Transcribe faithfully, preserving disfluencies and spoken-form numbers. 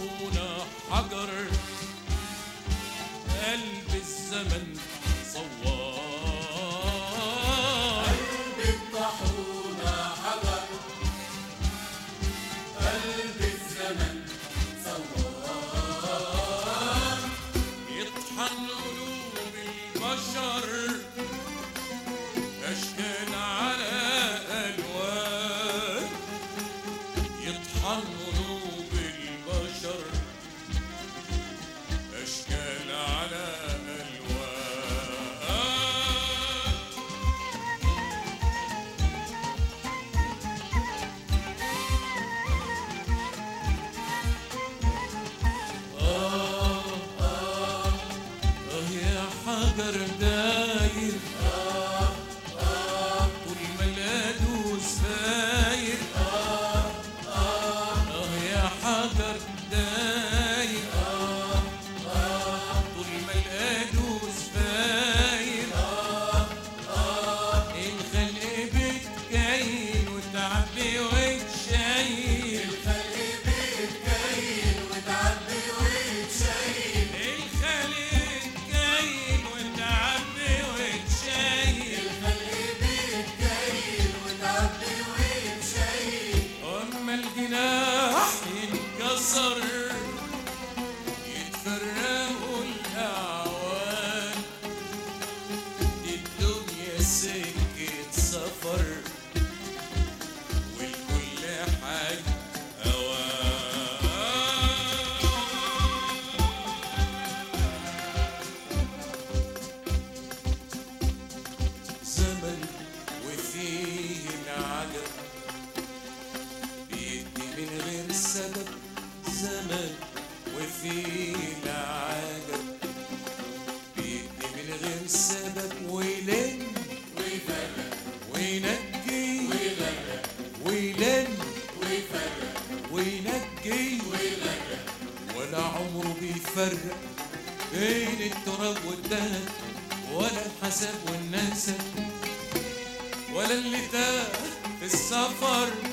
طاحونة حجر قلب الزمن صوار. قلب الطاحونة حجر قلب الزمن صوار. يطحن قلوب البشر أشكال على ألوان. يطحن قلوب البشر أشكال على ألوان. آه آه آه يا حجر داير طول ما القدوس فاير. آه يا حجر داير طول ما القدوس فاير. الخلق بتكين وتعبي وتشيل. الخلق بيتكين وتعبي وتشيل. الخلق كاين وتعبي وتشيل. الخلق بيتكين وتعبي وتشيل. أما الجناح ينكسر يتفرقوا الأعوان. دي الدنيا سكة سفر والكل حاج أوان. زمن وفيه العجب بيدي من غير سبب. زمن وفيه العجب بيدي من غير سبب. ويلن ويفرق وينجي ويغرق ويلن ويفرق وينجي ويغرق. ولا عمره بيفرق بين التراب والدهب ولا الحساب والنسب ولا اللي تاه في السفر